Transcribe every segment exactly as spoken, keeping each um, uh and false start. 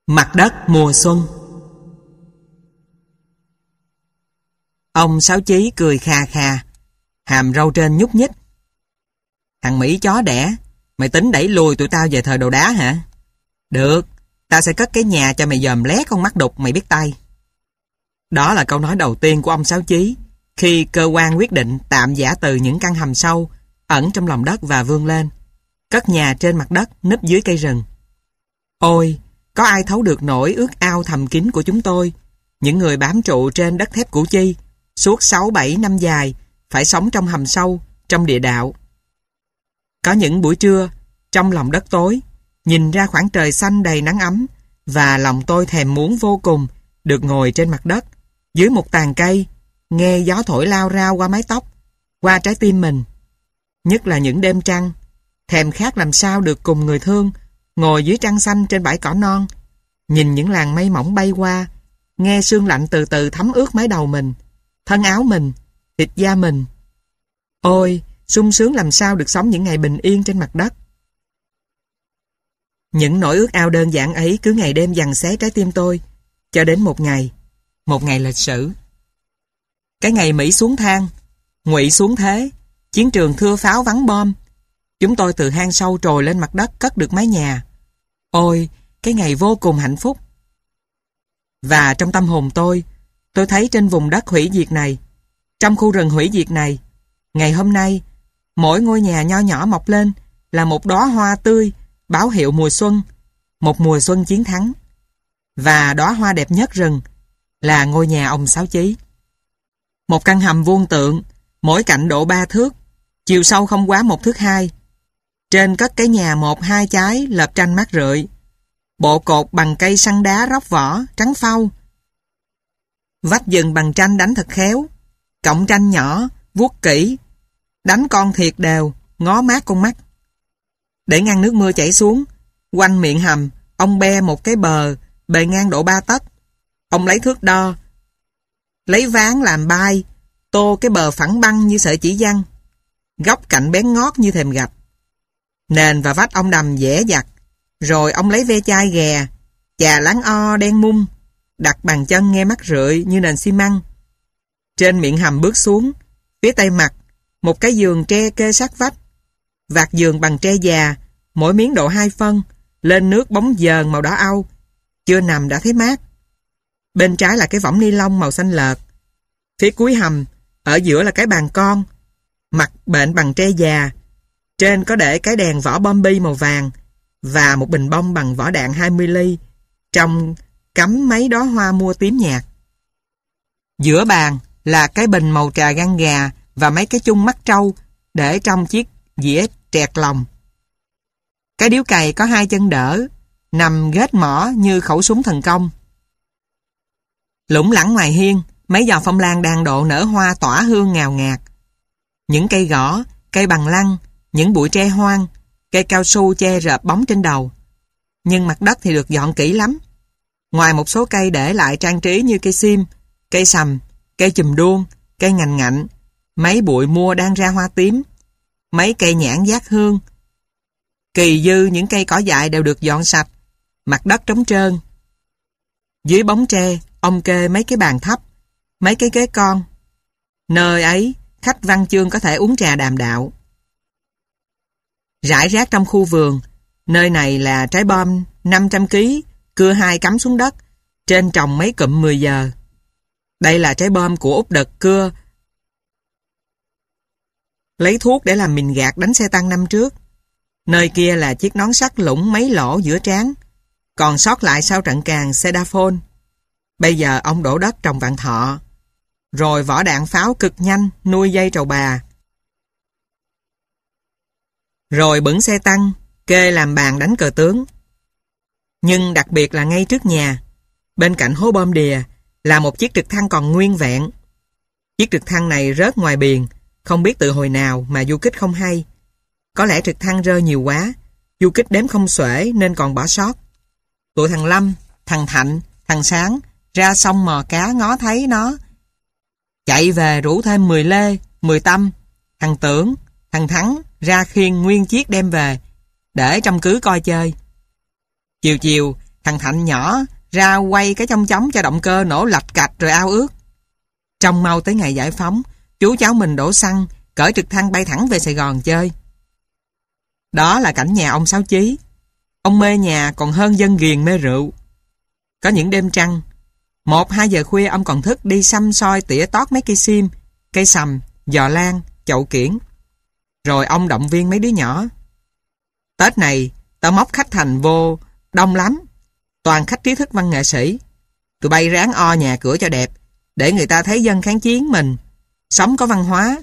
Mặt đất mùa xuân. Ông Sáu Chí cười khà khà, hàm râu trên nhúc nhích. Thằng Mỹ chó đẻ, mày tính đẩy lùi tụi tao về thời đồ đá hả? Được, tao sẽ cất cái nhà cho mày dòm lé con mắt đục, mày biết tay. Đó là câu nói đầu tiên của ông Sáu Chí khi cơ quan quyết định tạm giã từ những căn hầm sâu ẩn trong lòng đất và vươn lên, cất nhà trên mặt đất núp dưới cây rừng. Ôi, có ai thấu được nỗi ước ao thầm kín của chúng tôi, những người bám trụ trên đất thép Củ Chi suốt sáu bảy năm dài, phải sống trong hầm sâu, trong địa đạo. Có những buổi trưa, trong lòng đất tối, nhìn ra khoảng trời xanh đầy nắng ấm, và lòng tôi thèm muốn vô cùng được ngồi trên mặt đất, dưới một tàn cây, nghe gió thổi lao rao qua mái tóc, qua trái tim mình. Nhất là những đêm trăng, thèm khát làm sao được cùng người thương, ngồi dưới trăng xanh trên bãi cỏ non, nhìn những làn mây mỏng bay qua, nghe sương lạnh từ từ thấm ướt mái đầu mình, thân áo mình, thịt da mình. Ôi, sung sướng làm sao được sống những ngày bình yên trên mặt đất. Những nỗi ước ao đơn giản ấy cứ ngày đêm giằng xé trái tim tôi, cho đến một ngày, một ngày lịch sử. Cái ngày Mỹ xuống thang, Ngụy xuống thế, chiến trường thưa pháo vắng bom, chúng tôi từ hang sâu trồi lên mặt đất cất được mái nhà. Ôi, cái ngày vô cùng hạnh phúc. Và trong tâm hồn tôi, tôi thấy trên vùng đất hủy diệt này, trong khu rừng hủy diệt này, ngày hôm nay, mỗi ngôi nhà nho nhỏ mọc lên là một đóa hoa tươi, báo hiệu mùa xuân, một mùa xuân chiến thắng. Và đóa hoa đẹp nhất rừng là ngôi nhà ông Sáu Chí. Một căn hầm vuông tượng, mỗi cạnh độ ba thước, chiều sâu không quá một thước hai. Trên cất cái nhà một hai trái lợp tranh mát rượi. Bộ cột bằng cây săn đá róc vỏ, trắng phau. Vách dừng bằng tranh đánh thật khéo. Cọng tranh nhỏ, vuốt kỹ, đánh con thiệt đều, ngó mát con mắt. Để ngăn nước mưa chảy xuống, quanh miệng hầm, ông be một cái bờ, bề ngang độ ba tấc. Ông lấy thước đo, lấy ván làm bay, tô cái bờ phẳng băng như sợi chỉ văng, góc cạnh bén ngót như thềm gạch. Nền và vách ông đầm dẻ dặt, rồi ông lấy ve chai ghè, chà láng o đen mung, đặt bàn chân nghe mát rượi như nền xi măng. Trên miệng hầm bước xuống, phía tây mặt, một cái giường tre kê sát vách. Vạt giường bằng tre già, mỗi miếng độ hai phân, lên nước bóng dờn màu đỏ au, chưa nằm đã thấy mát. Bên trái là cái võng ni lông màu xanh lợt. Phía cuối hầm, ở giữa là cái bàn con, mặt bện bằng tre già. Trên có để cái đèn vỏ bom bi màu vàng và một bình bông bằng vỏ đạn hai mươi ly, trong cắm mấy đóa hoa mua tím nhạt. Giữa bàn là cái bình màu trà gan gà và mấy cái chung mắt trâu để trong chiếc dĩa trẹt lòng. Cái điếu cày có hai chân đỡ, nằm ghét mỏ như khẩu súng thần công. Lủng lẳng ngoài hiên, mấy giò phong lan đang độ nở hoa tỏa hương ngào ngạt. Những cây gõ, cây bằng lăng, những bụi tre hoang, cây cao su che rợp bóng trên đầu. Nhưng mặt đất thì được dọn kỹ lắm. Ngoài một số cây để lại trang trí như cây sim, cây sầm, cây chùm đuông, cây ngành ngạnh, mấy bụi mua đang ra hoa tím, mấy cây nhãn giác hương. Kỳ dư những cây cỏ dại đều được dọn sạch, mặt đất trống trơn. Dưới bóng tre, ông kê mấy cái bàn thấp, mấy cái ghế con. Nơi ấy, khách văn chương có thể uống trà đàm đạo. Rải rác trong khu vườn, nơi này là trái bom năm trăm ki lô gam, cưa hai cắm xuống đất, trên trồng mấy cụm mười giờ. Đây là trái bom của Úc Đực cưa lấy thuốc để làm mìn gạt đánh xe tăng năm trước. Nơi kia là chiếc nón sắt lủng mấy lỗ giữa trán, còn sót lại sau trận càn Sedaphone. Bây giờ ông đổ đất trồng vạn thọ, rồi vỏ đạn pháo cực nhanh nuôi dây trầu bà. Rồi bửng xe tăng, kê làm bàn đánh cờ tướng. Nhưng đặc biệt là ngay trước nhà, bên cạnh hố bom đìa, là một chiếc trực thăng còn nguyên vẹn. Chiếc trực thăng này rớt ngoài biển, không biết từ hồi nào mà du kích không hay. Có lẽ trực thăng rơi nhiều quá, du kích đếm không xuể nên còn bỏ sót. Tụi thằng Lâm, thằng Thạnh, thằng Sáng ra sông mò cá ngó thấy nó, chạy về rủ thêm mười Lê, mười Tâm, thằng Tưởng, thằng Thắng ra khiêng nguyên chiếc đem về, để trong cứ coi chơi. Chiều chiều, Thằng Thạnh nhỏ ra quay cái chong chóng cho động cơ nổ lạch cạch rồi ao ước. Trông mau tới ngày giải phóng, chú cháu mình đổ xăng, cởi trực thăng bay thẳng về Sài Gòn chơi. Đó là cảnh nhà ông Sáu Chí. Ông mê nhà còn hơn dân ghiền mê rượu. Có những đêm trăng, một hai giờ khuya ông còn thức đi xăm soi tỉa tót mấy cây sim, cây sầm, giò lan, chậu kiển. Rồi ông động viên mấy đứa nhỏ. Tết này, tao móc khách thành vô đông lắm. Toàn khách trí thức văn nghệ sĩ. Tụi bay ráng o nhà cửa cho đẹp, để người ta thấy dân kháng chiến mình sống có văn hóa.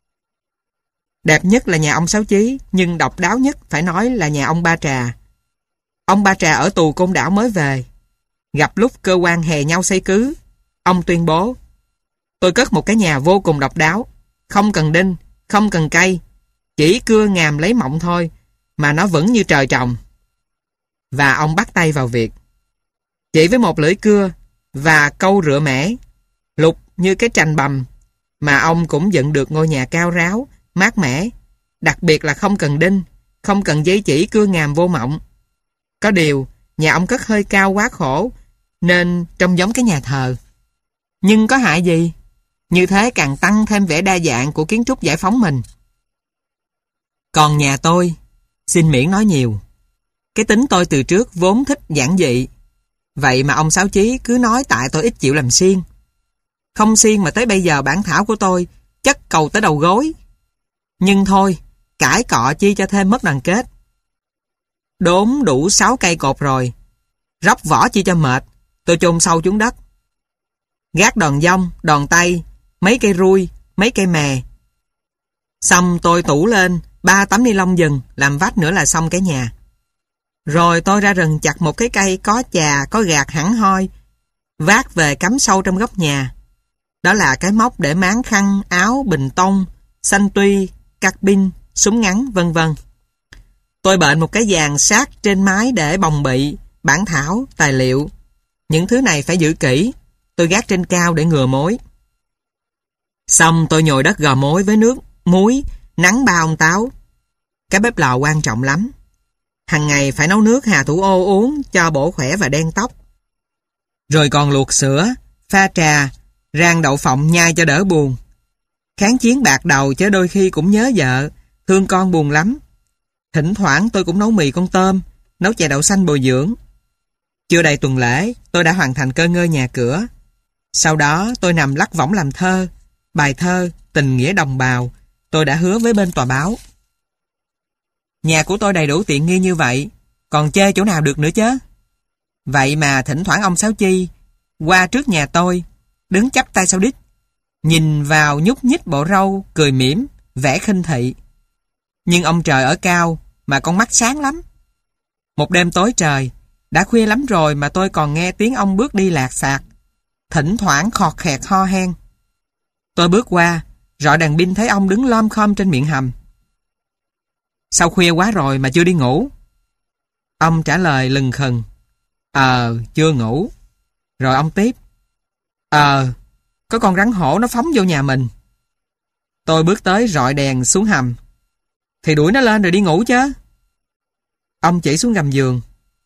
Đẹp nhất là nhà ông Sáu Chí, nhưng độc đáo nhất phải nói là nhà ông Ba Trà. Ông Ba Trà ở tù Côn Đảo mới về. Gặp lúc cơ quan hè nhau xây cứ, ông tuyên bố: tôi cất một cái nhà vô cùng độc đáo, không cần đinh, không cần cây, chỉ cưa ngàm lấy mộng thôi, mà nó vững như trời trồng. Và ông bắt tay vào việc. Chỉ với một lưỡi cưa và câu rựa mẻ, lục như cái trành bầm, mà ông cũng dựng được ngôi nhà cao ráo, mát mẻ, đặc biệt là không cần đinh, không cần giấy chỉ cưa ngàm vô mộng. Có điều, nhà ông cất hơi cao quá khổ, nên trông giống cái nhà thờ. Nhưng có hại gì? Như thế càng tăng thêm vẻ đa dạng của kiến trúc giải phóng mình. Còn nhà tôi, xin miễn nói nhiều. Cái tính tôi từ trước vốn thích giản dị. Vậy mà ông Sáu Chí cứ nói tại tôi ít chịu làm xiên. Không xiên mà tới bây giờ bản thảo của tôi chất cầu tới đầu gối. Nhưng thôi, cãi cọ chi cho thêm mất đoàn kết. Đốn đủ sáu cây cột rồi, róc vỏ chi cho mệt, tôi chôn sâu xuống đất. Gác đòn dông, đòn tay, mấy cây rui, mấy cây mè. Xong tôi tủ lên ba tấm ni lông dừng, làm vách nữa là xong cái nhà. Rồi tôi ra rừng chặt một cái cây có chà, có gạt hẳn hoi, vác về cắm sâu trong góc nhà. Đó là cái móc để máng khăn, áo, bình tông, xanh tuy, cắt pin, súng ngắn, vân vân. Tôi bệnh một cái dàn sát trên mái để bồng bị, bản thảo, tài liệu. Những thứ này phải giữ kỹ, tôi gác trên cao để ngừa mối. Xong tôi nhồi đất gò mối với nước, muối, nắng ba ông táo. Cái bếp lò quan trọng lắm. Hằng ngày phải nấu nước Hà Thủ Ô uống cho bổ khỏe và đen tóc. Rồi còn luộc sữa, pha trà, rang đậu phộng nhai cho đỡ buồn. Kháng chiến bạc đầu chứ đôi khi cũng nhớ vợ, thương con buồn lắm. Thỉnh thoảng tôi cũng nấu mì con tôm, nấu chè đậu xanh bồi dưỡng. Chưa đầy tuần lễ, tôi đã hoàn thành cơ ngơi nhà cửa. Sau đó tôi nằm lắc võng làm thơ, bài thơ, tình nghĩa đồng bào, tôi đã hứa với bên tòa báo. Nhà của tôi đầy đủ tiện nghi như vậy, còn chê chỗ nào được nữa chứ. Vậy mà thỉnh thoảng ông Sáu Chi qua trước nhà tôi, đứng chắp tay sau đít, nhìn vào nhúc nhích bộ râu, cười mỉm, vẻ khinh thị. Nhưng ông trời ở cao mà con mắt sáng lắm. Một đêm tối trời, đã khuya lắm rồi mà tôi còn nghe tiếng ông bước đi lạc xạc, thỉnh thoảng khọt khẹt ho hen. Tôi bước qua, rọi đèn pin thấy ông đứng lom khom trên miệng hầm. Sao khuya quá rồi mà chưa đi ngủ? Ông trả lời lừng khừng: Ờ, chưa ngủ. Rồi ông tiếp: Ờ, có con rắn hổ nó phóng vô nhà mình. Tôi bước tới rọi đèn xuống hầm. Thì đuổi nó lên rồi đi ngủ chứ. Ông chỉ xuống gầm giường.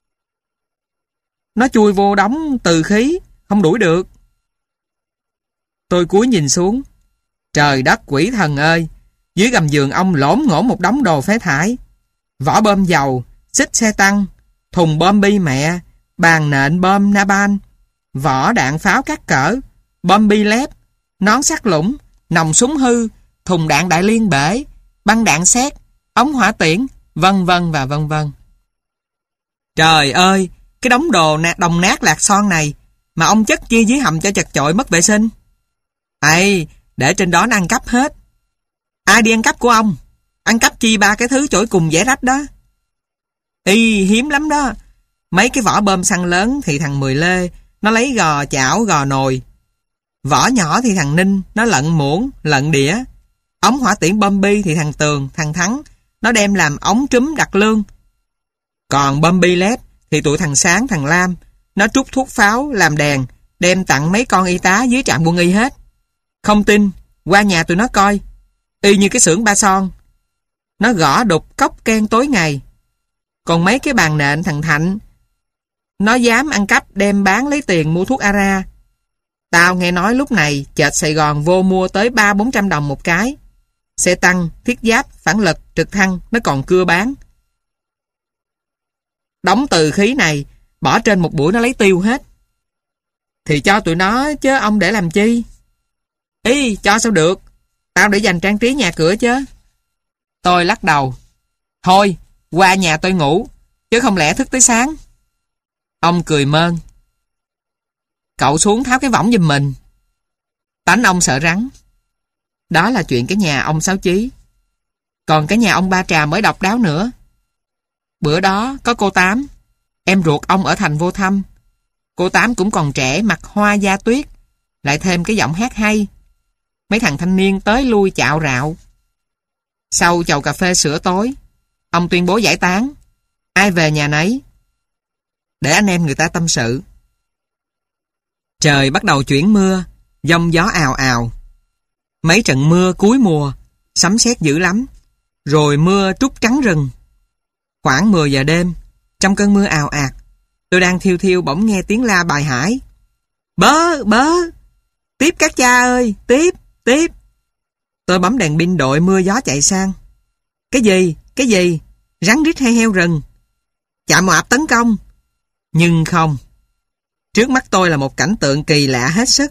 Nó chui vô đống từ khí, không đuổi được. Tôi cúi nhìn xuống. Trời đất quỷ thần ơi, dưới gầm giường ông lổm ngổn một đống đồ phế thải. Vỏ bơm dầu, xích xe tăng, thùng bom bi mẹ, bàn nện bom Naban, vỏ đạn pháo các cỡ, bom bi lép, nón sắt lũng, nòng súng hư, thùng đạn đại liên bể, băng đạn sét, ống hỏa tiễn, vân vân và vân vân. Trời ơi, cái đống đồ nát, đồng nát lạc son này mà ông chất chia dưới hầm cho chật chội mất vệ sinh. Ây, để trên đó nó ăn cắp hết. Ai đi ăn cắp của ông? Ăn cắp chi ba cái thứ chổi cùng dẻ rách đó. Y hiếm lắm đó. Mấy cái vỏ bơm xăng lớn thì thằng Mười Lê nó lấy gò chảo gò nồi. Vỏ nhỏ thì thằng Ninh nó lận muỗng, lận đĩa. Ống hỏa tiễn bom bi thì thằng Tường, thằng Thắng nó đem làm ống trúm đặt lương. Còn bom bi lép thì tụi thằng Sáng, thằng Lam nó trút thuốc pháo làm đèn, đem tặng mấy con y tá dưới trạm quân y hết. Không tin, qua nhà tụi nó coi. Y như cái xưởng Ba Son. Nó gõ đục cốc ken tối ngày. Còn mấy cái bàn nện thằng Thạnh Nó dám ăn cắp đem bán lấy tiền mua thuốc Ara. Tao nghe nói lúc này chợ Sài Gòn vô mua tới ba bốn trăm đồng một cái. Xe tăng, thiết giáp, phản lực, trực thăng nó còn cưa bán. Đóng từ khí này bỏ trên một buổi nó lấy tiêu hết. Thì cho tụi nó chứ ông để làm chi? Ý, cho sao được? Tao để dành trang trí nhà cửa chứ. Tôi lắc đầu. Thôi, qua nhà tôi ngủ, chứ không lẽ thức tới sáng. Ông cười mơn. Cậu xuống tháo cái võng giùm mình. Tánh ông sợ rắn. Đó là chuyện cái nhà ông Sáu Chí. Còn cái nhà ông Ba Trà mới độc đáo nữa. Bữa đó có cô Tám, em ruột ông ở thành vô thăm. Cô Tám cũng còn trẻ, mặt hoa da tuyết, lại thêm cái giọng hát hay. Mấy thằng thanh niên tới lui chạo rạo. Sau chầu cà phê sữa tối, ông tuyên bố giải tán. Ai về nhà nấy, để anh em người ta tâm sự. Trời bắt đầu chuyển mưa, giông gió ào ào. Mấy trận mưa cuối mùa, sấm sét dữ lắm. Rồi mưa trút trắng rừng. Khoảng mười giờ đêm, trong cơn mưa ào ạt, tôi đang thiêu thiêu bỗng nghe tiếng la bài hải. Bớ, bớ, tiếp các cha ơi, tiếp, tiếp. Tôi bấm đèn pin đội mưa gió chạy sang. Cái gì, cái gì, rắn rít hay heo rừng? Chạm moạp tấn công. Nhưng không. Trước mắt tôi là một cảnh tượng kỳ lạ hết sức.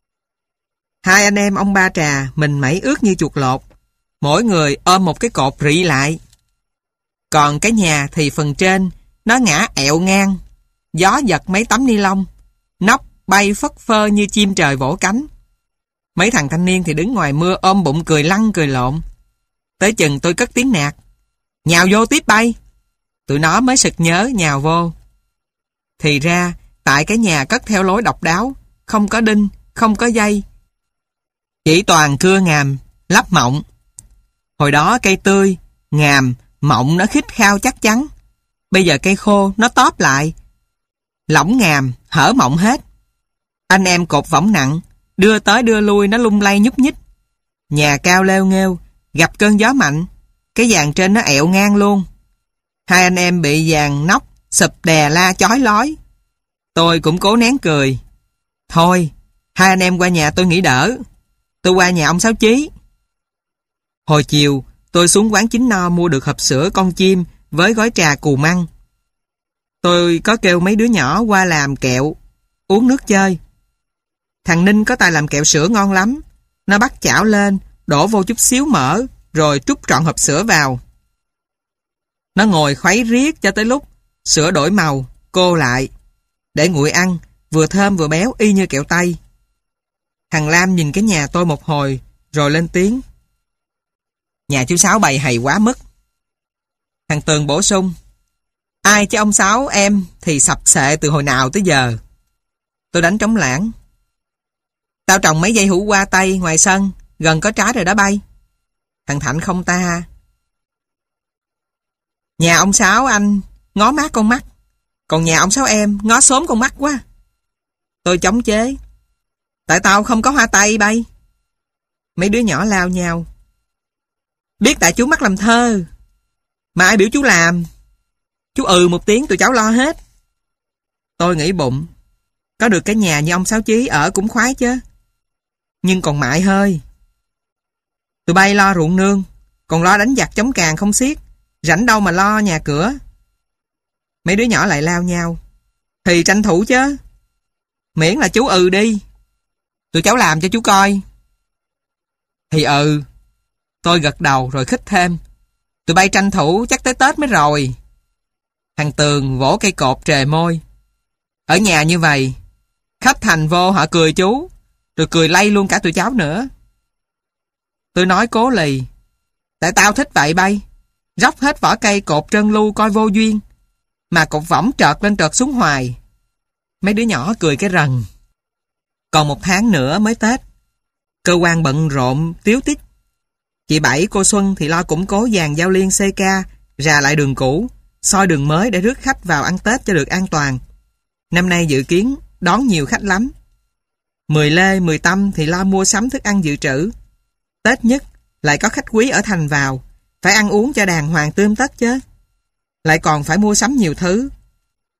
Hai anh em ông Ba Trà, mình mẩy ướt như chuột lột. Mỗi người ôm một cái cột rị lại. Còn cái nhà thì phần trên, nó ngã ẹo ngang. Gió giật mấy tấm ni lông. Nóc bay phất phơ như chim trời vỗ cánh. Mấy thằng thanh niên thì đứng ngoài mưa ôm bụng cười lăn cười lộn. Tới chừng tôi cất tiếng nạt. Nhào vô tiếp bay. Tụi nó mới sực nhớ nhào vô. Thì ra, tại cái nhà cất theo lối độc đáo, không có đinh, không có dây. Chỉ toàn cưa ngàm, lắp mộng. Hồi đó cây tươi, ngàm, mộng nó khít khao chắc chắn. Bây giờ cây khô, nó tóp lại. Lỏng ngàm, hở mộng hết. Anh em cột võng nặng, đưa tới đưa lui nó lung lay nhúc nhích. Nhà cao leo nghêu, gặp cơn gió mạnh, cái vàng trên nó ẹo ngang luôn. Hai anh em bị vàng nóc, sụp đè la chói lói. Tôi cũng cố nén cười. Thôi, hai anh em qua nhà tôi nghỉ đỡ. Tôi qua nhà ông Sáu Chí. Hồi chiều, tôi xuống quán Chính No mua được hộp sữa con chim với gói trà cù măng. Tôi có kêu mấy đứa nhỏ qua làm kẹo, uống nước chơi. Thằng Ninh có tài làm kẹo sữa ngon lắm. Nó bắt chảo lên, đổ vô chút xíu mỡ, rồi trút trọn hộp sữa vào. Nó ngồi khuấy riết cho tới lúc sữa đổi màu, cô lại. Để nguội ăn, vừa thơm vừa béo y như kẹo Tây. Thằng Lam nhìn cái nhà tôi một hồi, rồi lên tiếng. Nhà chú Sáu bày hay quá mức. Thằng Tường bổ sung. Ai chứ ông Sáu em thì sập sệ từ hồi nào tới giờ. Tôi đánh trống lãng. Tao trồng mấy dây hũ hoa tây ngoài sân, gần có trái rồi đó bay. Thằng Thạnh không ta. Nhà ông Sáu anh ngó mát con mắt, còn nhà ông Sáu em ngó xốm con mắt quá. Tôi chống chế. Tại tao không có hoa tây bay. Mấy đứa nhỏ lao nhau. Biết tại chú mắc làm thơ. Mà ai biểu chú làm? Chú ừ một tiếng tụi cháu lo hết. Tôi nghĩ bụng. Có được cái nhà như ông Sáu Chí ở cũng khoái chứ. Nhưng còn mại hơi. Tụi bay lo ruộng nương, còn lo đánh giặc chống càn không xiết. Rảnh đâu mà lo nhà cửa. Mấy đứa nhỏ lại lao nhau. Thì tranh thủ chứ. Miễn là chú ừ đi. Tụi cháu làm cho chú coi. Thì ừ. Tôi gật đầu rồi khích thêm. Tụi bay tranh thủ chắc tới Tết mới rồi. Thằng Tường vỗ cây cột trề môi. Ở nhà như vậy, khách thành vô họ cười chú, rồi cười lay luôn cả tụi cháu nữa. Tôi nói cố lì. Tại tao thích vậy bay. Róc hết vỏ cây cột trơn lu coi vô duyên. Mà cột võng trợt lên trợt xuống hoài. Mấy đứa nhỏ cười cái rần. Còn một tháng nữa mới Tết. Cơ quan bận rộn, tiếu tích. Chị Bảy, cô Xuân thì lo củng cố dàn giao liên xê ca, rà lại đường cũ, soi đường mới để rước khách vào ăn Tết cho được an toàn. Năm nay dự kiến đón nhiều khách lắm. Mười Lê, Mười Tâm thì lo mua sắm thức ăn dự trữ. Tết nhất lại có khách quý ở thành vào, phải ăn uống cho đàng hoàng tươm tất chứ. Lại còn phải mua sắm nhiều thứ.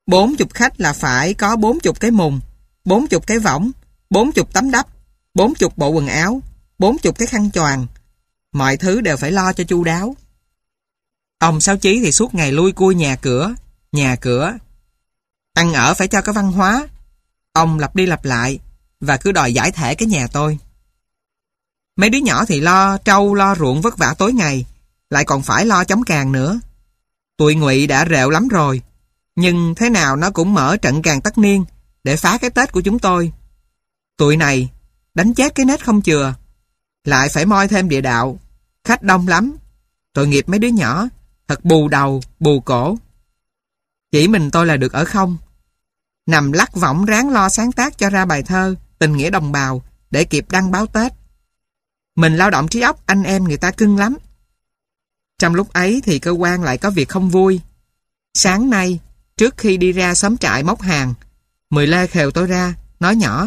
Bốn chục khách là phải có bốn chục cái mùng, bốn chục cái võng, bốn chục tấm đắp, bốn chục bộ quần áo, bốn chục cái khăn choàng. Mọi thứ đều phải lo cho chu đáo. Ông Sáu Chí thì suốt ngày lui cui nhà cửa, nhà cửa. Ăn ở phải cho có văn hóa. Ông lặp đi lặp lại và cứ đòi giải thể cái nhà tôi. Mấy đứa nhỏ thì lo trâu lo ruộng vất vả tối ngày, lại còn phải lo chống càng nữa. Tụi Ngụy đã rệu lắm rồi, nhưng thế nào nó cũng mở trận càng tất niên để phá cái Tết của chúng tôi. Tụi này đánh chết cái nết không chừa, lại phải moi thêm địa đạo. Khách đông lắm, tội nghiệp mấy đứa nhỏ, thật bù đầu, bù cổ. Chỉ mình tôi là được ở không. Nằm lắc võng ráng lo sáng tác cho ra bài thơ Tình nghĩa đồng bào để kịp đăng báo Tết. Mình lao động trí óc, anh em người ta cưng lắm. Trong lúc ấy thì cơ quan lại có việc không vui. Sáng nay, trước khi đi ra xóm trại móc hàng, Mười Lê khều tôi ra, nói nhỏ: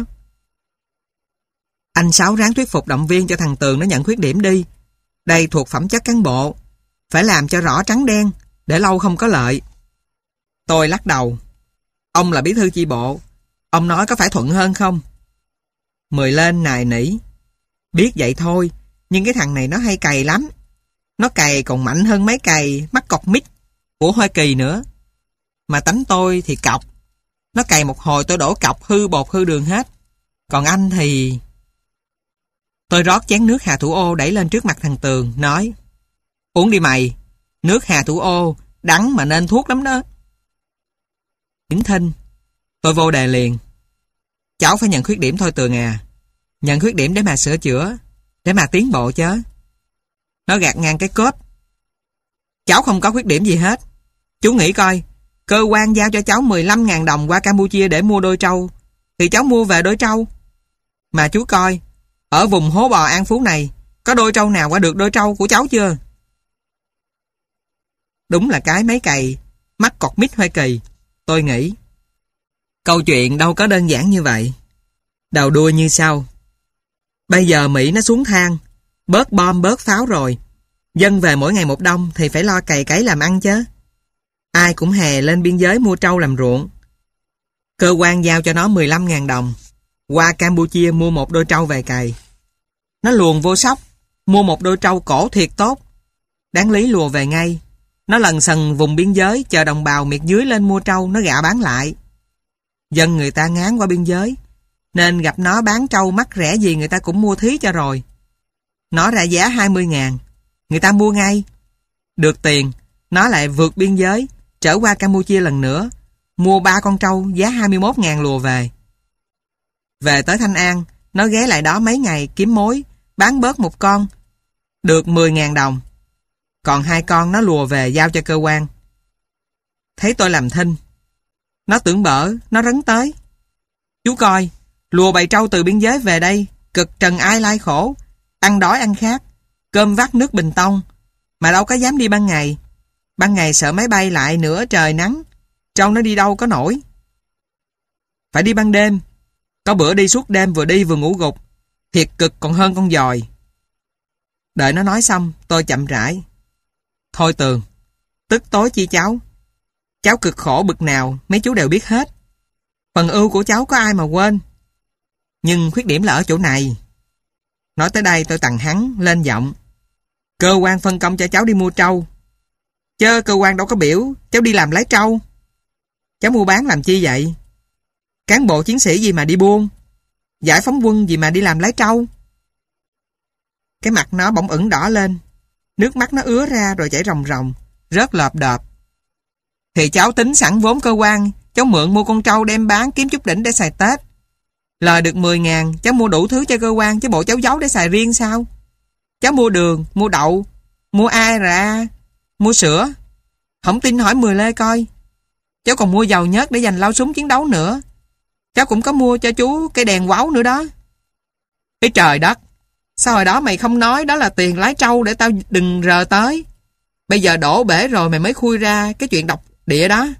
Anh Sáu ráng thuyết phục động viên cho thằng Tường nó nhận khuyết điểm đi. Đây thuộc phẩm chất cán bộ, phải làm cho rõ trắng đen, để lâu không có lợi. Tôi lắc đầu: Ông là bí thư chi bộ, ông nói có phải thuận hơn không? Mười lên nài nỉ: Biết vậy thôi, nhưng cái thằng này nó hay cày lắm. Nó cày còn mạnh hơn mấy cày mắc cọc mít của Hoa Kỳ nữa. Mà tánh tôi thì cọc. Nó cày một hồi tôi đổ cọc hư bột hư đường hết. Còn anh thì... Tôi rót chén nước Hà Thủ Ô đẩy lên trước mặt thằng Tường, nói: Uống đi mày, nước Hà Thủ Ô đắng mà nên thuốc lắm đó. Đứng thinh, tôi vô đề liền: Cháu phải nhận khuyết điểm thôi Tường à. Nhận khuyết điểm để mà sửa chữa, để mà tiến bộ chứ. Nó gạt ngang cái cốp: Cháu không có khuyết điểm gì hết. Chú nghĩ coi, cơ quan giao cho cháu mười lăm ngàn đồng qua Campuchia để mua đôi trâu, thì cháu mua về đôi trâu. Mà chú coi, ở vùng hố bò An Phú này, có đôi trâu nào qua được đôi trâu của cháu chưa? Đúng là cái máy cày mắc cọt mít Hoa Kỳ, tôi nghĩ. Câu chuyện đâu có đơn giản như vậy. Đầu đuôi như sau. Bây giờ Mỹ nó xuống thang, bớt bom bớt pháo rồi. Dân về mỗi ngày một đông thì phải lo cày cấy làm ăn chứ. Ai cũng hè lên biên giới mua trâu làm ruộng. Cơ quan giao cho nó mười lăm ngàn đồng, qua Campuchia mua một đôi trâu về cày. Nó luồn vô sóc, mua một đôi trâu cổ thiệt tốt. Đáng lý lùa về ngay. Nó lần sần vùng biên giới, chờ đồng bào miệt dưới lên mua trâu, nó gạ bán lại. Dân người ta ngán qua biên giới, nên gặp nó bán trâu mắc rẻ gì người ta cũng mua thí cho rồi. Nó ra giá hai mươi ngàn, người ta mua ngay. Được tiền, nó lại vượt biên giới, trở qua Campuchia lần nữa, mua ba con trâu giá hai mươi mốt ngàn lùa về. Về tới Thanh An, nó ghé lại đó mấy ngày kiếm mối, bán bớt một con, được mười ngàn đồng. Còn hai con nó lùa về giao cho cơ quan. Thấy tôi làm thinh, nó tưởng bở, nó rấn tới: Chú coi, lùa bầy trâu từ biên giới về đây, cực trần ai lai khổ, ăn đói ăn khát, cơm vắt nước bình tông, mà đâu có dám đi ban ngày. Ban ngày sợ máy bay lại nữa trời nắng, trâu nó đi đâu có nổi. Phải đi ban đêm, có bữa đi suốt đêm vừa đi vừa ngủ gục, thiệt cực còn hơn con dòi. Đợi nó nói xong, tôi chậm rãi: Thôi Tường, tức tối chi cháu. Cháu cực khổ bực nào mấy chú đều biết hết. Phần ưu của cháu có ai mà quên. Nhưng khuyết điểm là ở chỗ này. Nói tới đây tôi tằng hắn lên giọng: Cơ quan phân công cho cháu đi mua trâu, chớ cơ quan đâu có biểu cháu đi làm lái trâu. Cháu mua bán làm chi vậy? Cán bộ chiến sĩ gì mà đi buôn, giải phóng quân gì mà đi làm lái trâu. Cái mặt nó bỗng ửng đỏ lên, nước mắt nó ứa ra rồi chảy ròng ròng, rớt lợp đợp. Thì cháu tính sẵn vốn cơ quan, cháu mượn mua con trâu đem bán kiếm chút đỉnh để xài Tết. Lời được mười ngàn, cháu mua đủ thứ cho cơ quan, chứ bộ cháu giấu để xài riêng sao? Cháu mua đường, mua đậu, mua a rờ a, mua sữa. Không tin hỏi Mười Lê coi. Cháu còn mua dầu nhớt để dành lau súng chiến đấu nữa. Cháu cũng có mua cho chú cây đèn quáo nữa đó. Ê trời đất, sao hồi đó mày không nói đó là tiền lái trâu để tao đừng rờ tới. Bây giờ đổ bể rồi mày mới khui ra cái chuyện độc địa đó.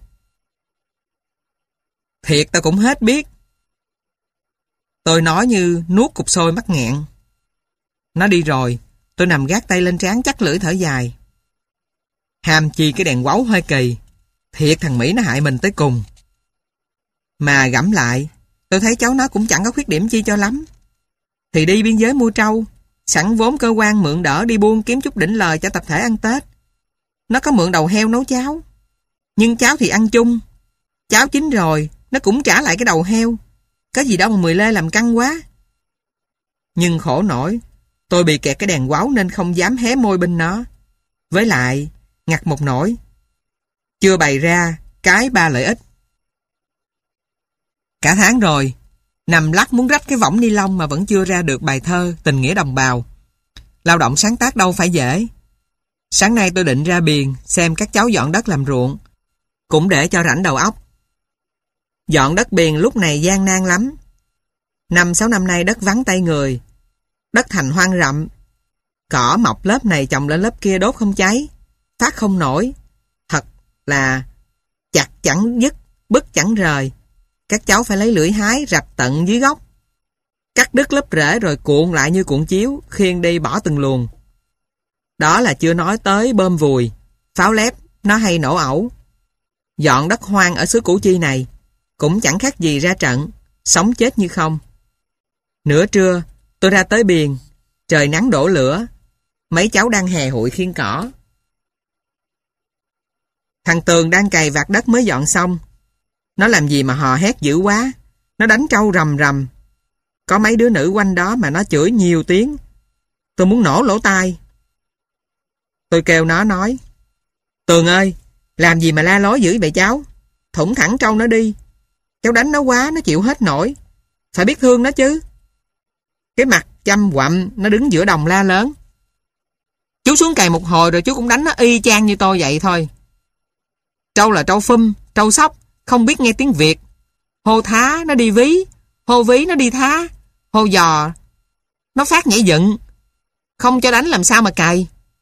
Thiệt tao cũng hết biết. Tôi nói như nuốt cục xôi mắc nghẹn. Nó đi rồi, tôi nằm gác tay lên trán chắc lưỡi thở dài. Ham chi cái đèn quáo Hoa Kỳ. Thiệt thằng Mỹ nó hại mình tới cùng. Mà gẫm lại, tôi thấy cháu nó cũng chẳng có khuyết điểm chi cho lắm. Thì đi biên giới mua trâu, sẵn vốn cơ quan mượn đỡ đi buôn kiếm chút đỉnh lời cho tập thể ăn Tết. Nó có mượn đầu heo nấu cháo. Nhưng cháo thì ăn chung. Cháo chín rồi, nó cũng trả lại cái đầu heo. Có gì đâu mà mười lê làm căng quá. Nhưng khổ nổi, tôi bị kẹt cái đèn quáo nên không dám hé môi bên nó. Với lại, ngặt một nỗi. Chưa bày ra cái ba lợi ích. Cả tháng rồi, nằm lắc muốn rách cái võng ni lông mà vẫn chưa ra được bài thơ Tình nghĩa đồng bào. Lao động sáng tác đâu phải dễ. Sáng nay tôi định ra biền xem các cháu dọn đất làm ruộng, cũng để cho rảnh đầu óc. Dọn đất biền lúc này gian nan lắm. Năm sáu năm nay đất vắng tay người, đất thành hoang rậm. Cỏ mọc lớp này chồng lên lớp kia đốt không cháy, phát không nổi. Thật là chặt chẳng dứt, bứt chẳng rời. Các cháu phải lấy lưỡi hái rạch tận dưới gốc, cắt đứt lớp rễ rồi cuộn lại như cuộn chiếu, khiêng đi bỏ từng luồng. Đó là chưa nói tới bơm vùi, pháo lép, nó hay nổ ẩu. Dọn đất hoang ở xứ Củ Chi này cũng chẳng khác gì ra trận, sống chết như không. Nửa trưa, tôi ra tới biền, trời nắng đổ lửa, mấy cháu đang hè hụi khiêng cỏ. Thằng Tường đang cày vạt đất mới dọn xong. Nó làm gì mà hò hét dữ quá, nó đánh trâu rầm rầm. Có mấy đứa nữ quanh đó mà nó chửi nhiều tiếng. Tôi muốn nổ lỗ tai. Tôi kêu nó nói: Tường ơi, làm gì mà la lối dữ vậy cháu? Thủng thẳng trâu nó đi. Cháu đánh nó quá, nó chịu hết nổi. Phải biết thương nó chứ. Cái mặt chăm quặm, nó đứng giữa đồng la lớn: Chú xuống cày một hồi rồi chú cũng đánh nó y chang như tôi vậy thôi. Trâu là trâu phum, trâu sóc, không biết nghe tiếng Việt. Hô thá nó đi ví, hô ví nó đi thá, hô giò nó phát nhảy dựng. Không cho đánh làm sao mà cày.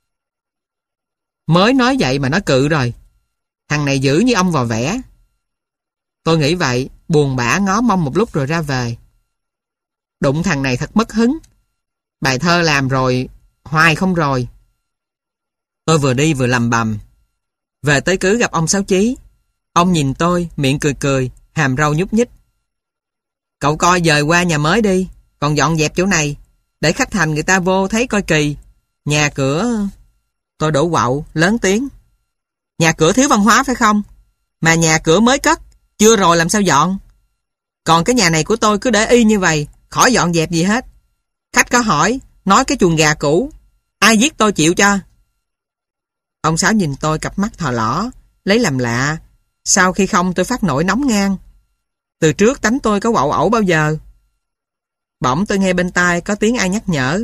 Mới nói vậy mà nó cự rồi. Thằng này dữ như ông vò vẽ. Tôi nghĩ vậy, buồn bã ngó mông một lúc rồi ra về. Đụng thằng này thật mất hứng. Bài thơ làm rồi, hoài không rồi. Tôi vừa đi vừa lầm bầm. Về tới cứ gặp ông Sáu Chí. Ông nhìn tôi, miệng cười cười, hàm râu nhúc nhích. Cậu coi dời qua nhà mới đi, còn dọn dẹp chỗ này, để khách thành người ta vô thấy coi kỳ. Nhà cửa... Tôi đổ quạo, lớn tiếng. Nhà cửa thiếu văn hóa phải không? Mà nhà cửa mới cất, chưa rồi làm sao dọn? Còn cái nhà này của tôi cứ để y như vậy, khỏi dọn dẹp gì hết. Khách có hỏi, nói cái chuồng gà cũ, ai giết tôi chịu cho. Ông Sáu nhìn tôi cặp mắt thò lỏ, lấy làm lạ. Sau khi không tôi phát nổi nóng ngang. Từ trước tánh tôi có quạo ẩu bao giờ. Bỗng tôi nghe bên tai có tiếng ai nhắc nhở.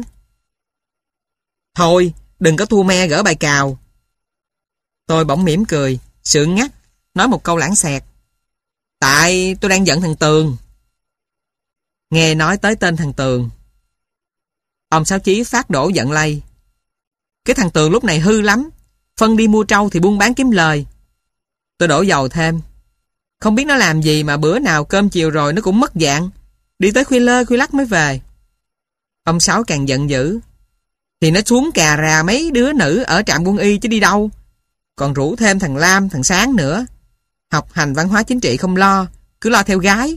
Thôi, đừng có thua me gỡ bài cào. Tôi bỗng mỉm cười, sượng ngắt, nói một câu lãng xẹt. Tại tôi đang giận thằng Tường. Nghe nói tới tên thằng Tường, ông Sáu Chí phát đổ giận lây. Cái thằng Tường lúc này hư lắm. Phân đi mua trâu thì buôn bán kiếm lời. Tôi đổ dầu thêm. Không biết nó làm gì mà bữa nào cơm chiều rồi nó cũng mất dạng. Đi tới khuya lơ khuya lắc mới về. Ông Sáu càng giận dữ. Thì nó xuống cà rà mấy đứa nữ ở trạm quân y chứ đi đâu. Còn rủ thêm thằng Lam, thằng Sáng nữa. Học hành văn hóa chính trị không lo, cứ lo theo gái.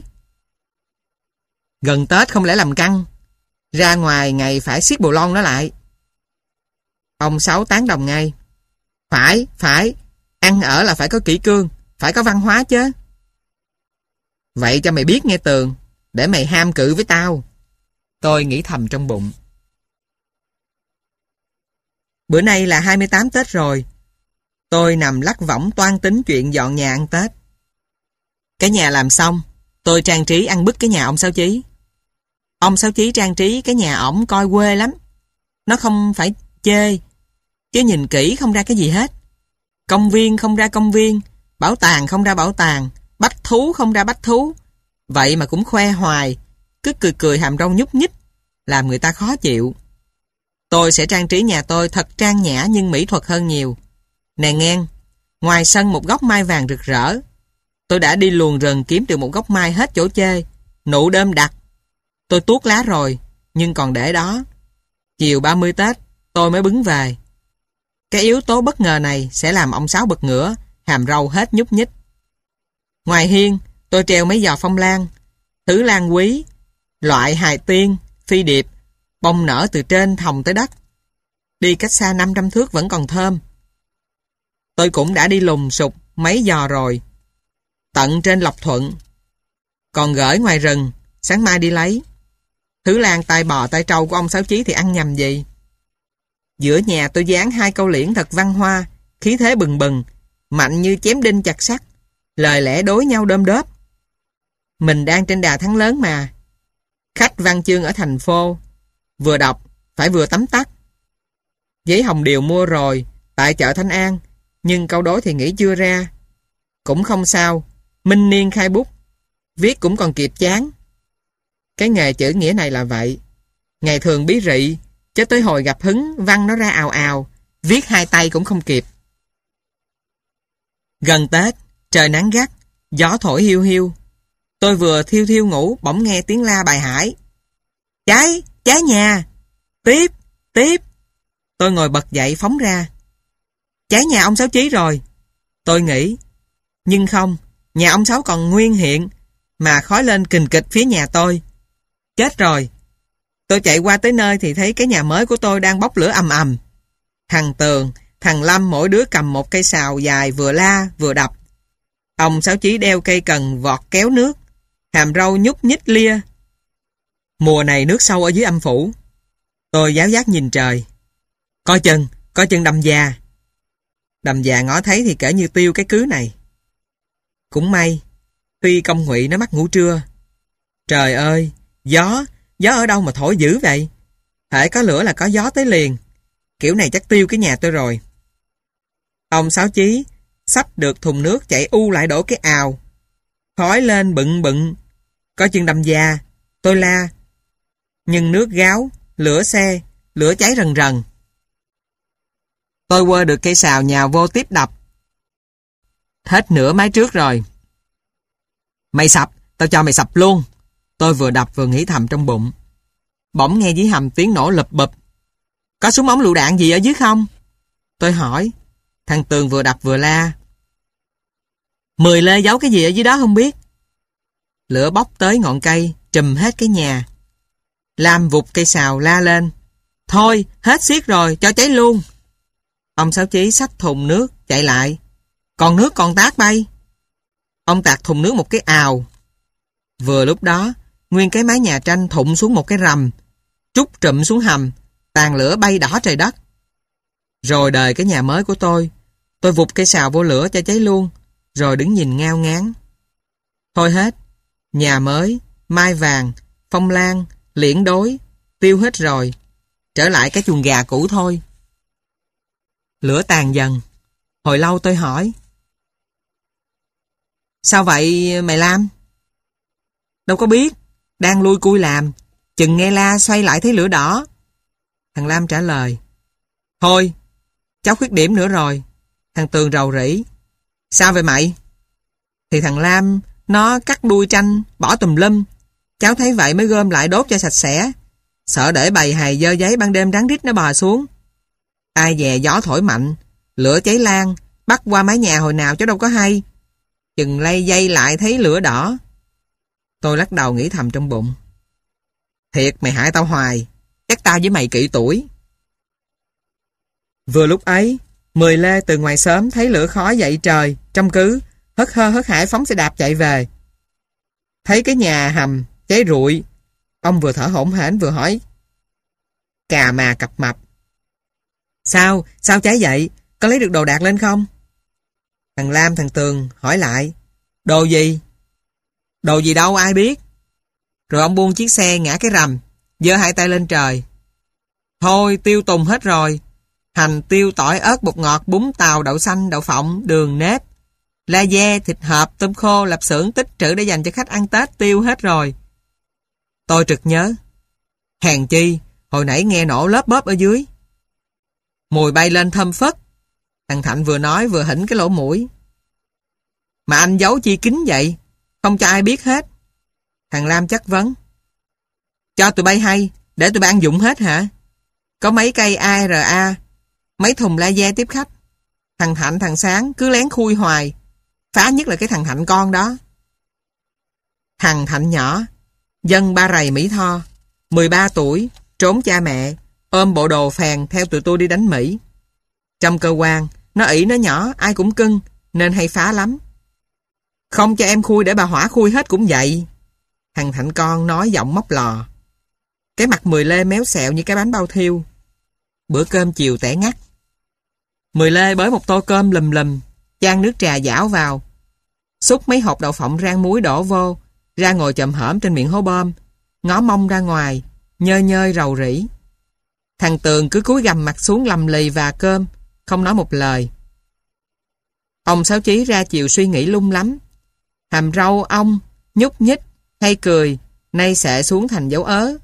Gần Tết không lẽ làm căng. Ra ngoài ngày phải siết bồ lon nó lại. Ông Sáu tán đồng ngay. Phải, phải, ăn ở là phải có kỷ cương, phải có văn hóa chứ. Vậy cho mày biết nghe Tường, để mày ham cự với tao. Tôi nghĩ thầm trong bụng. Bữa nay là hai mươi tám Tết rồi. Tôi nằm lắc võng toan tính chuyện dọn nhà ăn Tết. Cái nhà làm xong, tôi trang trí ăn bức cái nhà ông Sáu Chí. Ông Sáu Chí trang trí cái nhà ổng coi quê lắm. Nó không phải chê, chứ nhìn kỹ không ra cái gì hết. Công viên không ra công viên, bảo tàng không ra bảo tàng, bách thú không ra bách thú. Vậy mà cũng khoe hoài, cứ cười cười hàm râu nhúc nhích, làm người ta khó chịu. Tôi sẽ trang trí nhà tôi thật trang nhã nhưng mỹ thuật hơn nhiều. Nè ngang, ngoài sân một gốc mai vàng rực rỡ. Tôi đã đi luồn rừng kiếm được một gốc mai hết chỗ chê, nụ đơm đặc. Tôi tuốt lá rồi, nhưng còn để đó. Chiều ba mươi Tết, tôi mới bứng về. Cái yếu tố bất ngờ này sẽ làm ông Sáu bật ngửa, hàm râu hết nhúc nhích. Ngoài hiên, tôi treo mấy giò phong lan, thứ lan quý, loại hài tiên, phi điệp, bông nở từ trên thòng tới đất. Đi cách xa năm trăm thước vẫn còn thơm. Tôi cũng đã đi lùng sục mấy giò rồi, tận trên Lộc Thuận. Còn gửi ngoài rừng, sáng mai đi lấy. Thứ lan tai bò tai trâu của ông Sáu Chí thì ăn nhầm gì. Giữa nhà tôi dán hai câu liễn thật văn hoa, khí thế bừng bừng, mạnh như chém đinh chặt sắt, lời lẽ đối nhau đơm đớp. Mình đang trên đà thắng lớn mà. Khách văn chương ở thành phố, vừa đọc, phải vừa tấm tắc. Giấy hồng điều mua rồi, tại chợ Thanh An, nhưng câu đối thì nghĩ chưa ra. Cũng không sao, minh niên khai bút, viết cũng còn kịp chán. Cái nghề chữ nghĩa này là vậy. Ngày thường bí rị, chứ tới hồi gặp hứng, văn nó ra ào ào, viết hai tay cũng không kịp. Gần Tết, trời nắng gắt, gió thổi hiu hiu. Tôi vừa thiêu thiêu ngủ, bỗng nghe tiếng la bài hải. Cháy, cháy nhà, tiếp, tiếp. Tôi ngồi bật dậy phóng ra. Cháy nhà ông Sáu Chí rồi. Tôi nghĩ, nhưng không, nhà ông Sáu còn nguyên hiện, mà khói lên kình kịch phía nhà tôi. Chết rồi. Tôi chạy qua tới nơi thì thấy cái nhà mới của tôi đang bốc lửa ầm ầm. Thằng Tường, thằng Lâm mỗi đứa cầm một cây sào dài vừa la vừa đập. Ông Sáu Chí đeo cây cần vọt kéo nước, hàm râu nhúc nhích lia. Mùa này nước sâu ở dưới âm phủ. Tôi giáo giác nhìn trời. Coi chừng, coi chừng đầm già. Đầm già ngó thấy thì kể như tiêu cái cứ này. Cũng may, tuy công ngụy nó mắc ngủ trưa. Trời ơi, gió, gió ở đâu mà thổi dữ vậy? Hễ có lửa là có gió tới liền. Kiểu này chắc tiêu cái nhà tôi rồi. Ông Sáu Chí xách được thùng nước chạy u lại đổ cái ào. Khói lên bựng bựng. Coi chừng đầm già. Tôi la. Nhưng nước gáo, lửa xe, lửa cháy rần rần. Tôi quơ được cây sào nhào vô tiếp đập. Hết nửa mái trước rồi. Mày sập, tao cho mày sập luôn. Tôi vừa đập vừa nghĩ thầm trong bụng. Bỗng nghe dưới hầm tiếng nổ lụp bụp. Có súng ống lựu đạn gì ở dưới không? Tôi hỏi. Thằng Tường vừa đập vừa la. Mười lê giấu cái gì ở dưới đó không biết. Lửa bốc tới ngọn cây, trùm hết cái nhà. Lam vụt cây sào la lên. Thôi, hết xiết rồi, cho cháy luôn. Ông Sáu Chí xách thùng nước, chạy lại. Còn nước còn tát bay. Ông tạt thùng nước một cái ào. Vừa lúc đó, nguyên cái mái nhà tranh thụng xuống một cái rầm, trút trụm xuống hầm, tàn lửa bay đỏ trời đất. Rồi đời cái nhà mới của tôi, tôi vụt cây sào vô lửa cho cháy luôn, rồi đứng nhìn ngao ngán. Thôi hết, nhà mới, mai vàng, phong lan, liễn đối, tiêu hết rồi, trở lại cái chuồng gà cũ thôi. Lửa tàn dần, hồi lâu tôi hỏi. Sao vậy mày Lam? Đâu có biết, đang lui cui làm, chừng nghe la xoay lại thấy lửa đỏ. Thằng Lam trả lời. Thôi, cháu khuyết điểm nữa rồi. Thằng Tường rầu rĩ. Sao vậy mày? Thì thằng Lam, nó cắt đuôi tranh, bỏ tùm lum. Cháu thấy vậy mới gom lại đốt cho sạch sẽ. Sợ để bầy hài dơ giấy ban đêm rắn rít nó bò xuống. Ai dè gió thổi mạnh, lửa cháy lan, bắt qua mái nhà hồi nào cháu đâu có hay. Chừng lay dây lại thấy lửa đỏ. Tôi lắc đầu nghĩ thầm trong bụng. Thiệt mày hại tao hoài, chắc tao với mày kỵ tuổi. Vừa lúc ấy, Mười Lê từ ngoài xóm thấy lửa khói dậy trời, trong cứ, hớt hơ hớt hải phóng xe đạp chạy về. Thấy cái nhà hầm, cháy rụi, ông vừa thở hổn hển vừa hỏi. Cà mà cặp mập. Sao, sao cháy vậy, có lấy được đồ đạc lên không? Thằng Lam thằng Tường hỏi lại. Đồ gì? Đồ gì đâu ai biết. Rồi ông buông chiếc xe ngã cái rầm, giơ hai tay lên trời. Thôi tiêu tùng hết rồi. Hành, tiêu, tỏi, ớt, bột ngọt, bún tàu, đậu xanh, đậu phộng, đường, nếp, la de, thịt hộp, tôm khô, lạp xưởng tích trữ để dành cho khách ăn Tết tiêu hết rồi. Tôi trực nhớ. Hèn chi, hồi nãy nghe nổ lớp bóp ở dưới. Mùi bay lên thơm phất. Thằng Thạnh vừa nói vừa hỉnh cái lỗ mũi. Mà anh giấu chi kín vậy? Không cho ai biết hết. Thằng Lam chất vấn. Cho tụi bay hay, để tụi bay ăn dụng hết hả? Có mấy cây a rờ a, mấy thùng laser tiếp khách. Thằng Thạnh thằng Sáng cứ lén khui hoài. Phá nhất là cái thằng Thạnh con đó. Thằng Thạnh nhỏ, dân Ba Rầy Mỹ Tho, mười ba tuổi, trốn cha mẹ, ôm bộ đồ phèn theo tụi tôi đi đánh Mỹ. Trong cơ quan, nó ỷ nó nhỏ, ai cũng cưng, nên hay phá lắm. Không cho em khui để bà Hỏa khui hết cũng vậy. Thằng Thạnh con nói giọng móc lò. Cái mặt Mười Lê méo xẹo như cái bánh bao thiêu. Bữa cơm chiều tẻ ngắt. Mười Lê bới một tô cơm lùm lùm, chan nước trà dảo vào, xúc mấy hộp đậu phộng rang muối đổ vô, ra ngồi chậm hởm trên miệng hố bom, ngó mông ra ngoài, nhơi nhơi rầu rĩ. Thằng Tường cứ cúi gằm mặt xuống lầm lì và cơm, không nói một lời. Ông Sáu Chí ra chiều suy nghĩ lung lắm. Hàm râu ông, nhúc nhích, hay cười, nay xệ xuống thành dấu ớ.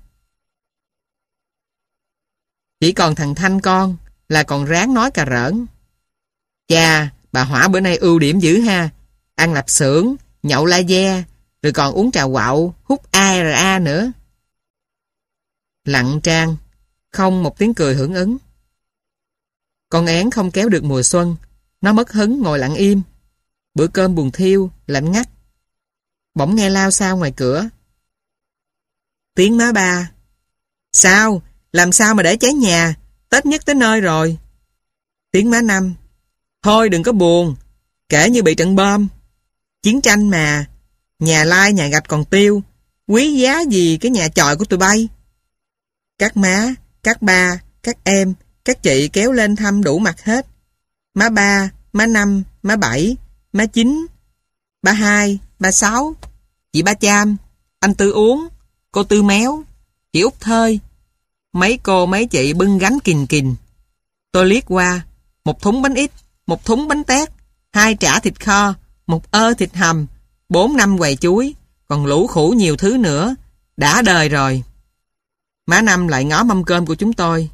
Chỉ còn thằng Thanh con là còn ráng nói cà rỡn. Chà, bà Hỏa bữa nay ưu điểm dữ ha. Ăn lạp xưởng, nhậu la ve, rồi còn uống trà quạo, hút a rờ a nữa. Lặng trang, không một tiếng cười hưởng ứng. Con én không kéo được mùa xuân, nó mất hứng ngồi lặng im. Bữa cơm buồn thiêu, lạnh ngắt. Bỗng nghe lao sao ngoài cửa. Tiếng má ba. Sao? Làm sao mà để cháy nhà? Tết nhất tới nơi rồi. Tiếng má Năm. Thôi đừng có buồn, kể như bị trận bom. Chiến tranh mà, nhà lai nhà gạch còn tiêu, quý giá gì cái nhà chòi của tụi bay. Các má, các ba, các em, các chị kéo lên thăm đủ mặt hết. Má ba, má năm, má bảy, má chín, ba hai, ba sáu, chị Ba Cham, anh Tư Uống, cô Tư Méo, chị Út Thơi. Mấy cô mấy chị bưng gánh kìn kìn. Tôi liếc qua, một thúng bánh ít, một thúng bánh tét, hai chả thịt kho, một ơ thịt hầm, bốn năm quầy chuối, còn lũ khủ nhiều thứ nữa. Đã đời rồi. Má Năm lại ngó mâm cơm của chúng tôi.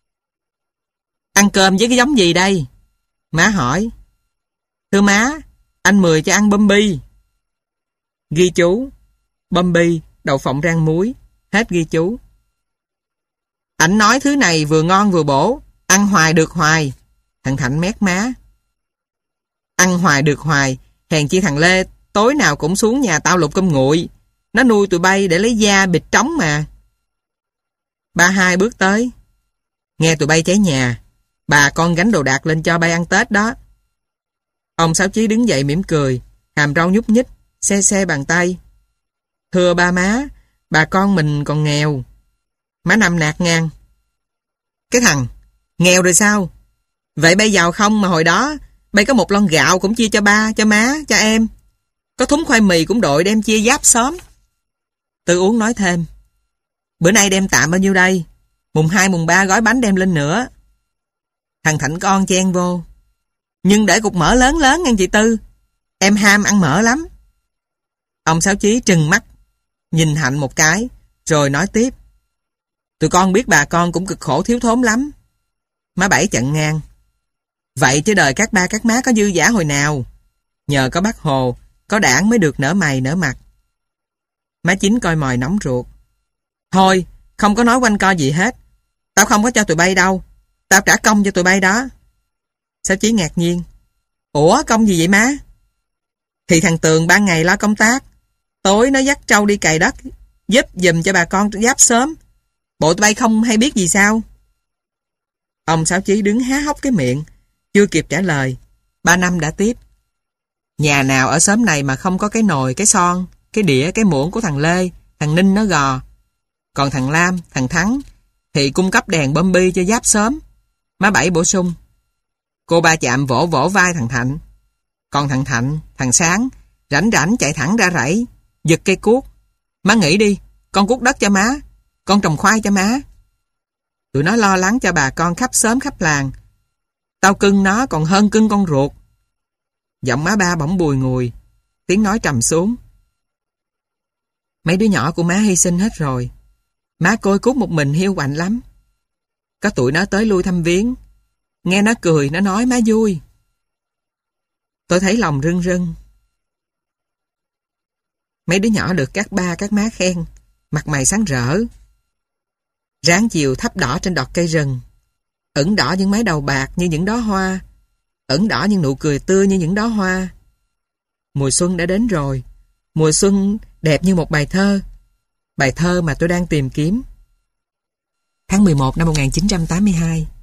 Ăn cơm với cái giống gì đây? Má hỏi. Thưa má, anh Mười cho ăn băm bi. Ghi chú. Băm bi, đậu phộng rang muối. Hết ghi chú. Ảnh nói thứ này vừa ngon vừa bổ, ăn hoài được hoài. Thằng Thạnh mét má. Ăn hoài được hoài, hèn chi thằng Lê tối nào cũng xuống nhà tao lục cơm nguội. Nó nuôi tụi bay để lấy da bịt trống mà. Ba Hai bước tới. Nghe tụi bay cháy nhà, bà con gánh đồ đạc lên cho bay ăn Tết đó. Ông Sáu Chí đứng dậy mỉm cười, hàm râu nhúc nhích, xe xe bàn tay. Thưa ba má, bà con mình còn nghèo. Má Năm nạt ngang. Cái thằng, nghèo rồi sao? Vậy bay giàu không mà hồi đó bay có một lon gạo cũng chia cho ba, cho má, cho em. Có thúng khoai mì cũng đội đem chia giáp xóm. Tư Uống nói thêm. Bữa nay đem tạm bao nhiêu đây? Mùng hai, mùng ba gói bánh đem lên nữa. Thằng Thạnh con chen vô. Nhưng để cục mỡ lớn lớn nghe chị Tư. Em ham ăn mỡ lắm. Ông Sáu Chí trừng mắt, nhìn Hạnh một cái, rồi nói tiếp. Tụi con biết bà con cũng cực khổ thiếu thốn lắm. Má Bảy chặn ngang. Vậy chứ đời các ba các má có dư dả hồi nào? Nhờ có Bác Hồ, có đảng mới được nở mày nở mặt. Má Chín coi mòi nóng ruột. Thôi, không có nói quanh co gì hết. Tao không có cho tụi bay đâu. Tao trả công cho tụi bay đó. Sáu Chí ngạc nhiên. Ủa công gì vậy má? Thì thằng Tường ban ngày lo công tác, tối nó dắt trâu đi cày đất, giúp giùm cho bà con giáp sớm. Bộ tụi bay không hay biết gì sao? Ông Sáu Chí đứng há hốc cái miệng, chưa kịp trả lời. Ba Năm đã tiếp. Nhà nào ở xóm này mà không có cái nồi, cái son, cái đĩa, cái muỗng của thằng Lê, thằng Ninh nó gò. Còn thằng Lam, thằng Thắng thì cung cấp đèn bơm bi cho giáp xóm. Má Bảy bổ sung. Cô Ba Chạm vỗ vỗ vai thằng Thạnh. Còn thằng Thạnh, thằng Sáng rảnh rảnh chạy thẳng ra rẫy, giật cây cuốc. Má nghĩ đi, con cuốc đất cho má, con trồng khoai cho má. Tụi nó lo lắng cho bà con khắp xóm khắp làng. Tao cưng nó còn hơn cưng con ruột. Giọng má Ba bỗng bùi ngùi, tiếng nói trầm xuống. Mấy đứa nhỏ của má hy sinh hết rồi. Má côi cút một mình hiu quạnh lắm. Có tụi nó tới lui thăm viếng. Nghe nó cười, nó nói má vui. Tôi thấy lòng rưng rưng. Mấy đứa nhỏ được các ba các má khen, mặt mày sáng rỡ. Ráng chiều thắp đỏ trên đọt cây rừng, ửng đỏ những mái đầu bạc như những đóa hoa, ửng đỏ những nụ cười tươi như những đóa hoa. Mùa xuân đã đến rồi. Mùa xuân đẹp như một bài thơ. Bài thơ mà tôi đang tìm kiếm. Tháng mười một năm một nghìn chín trăm tám mươi hai.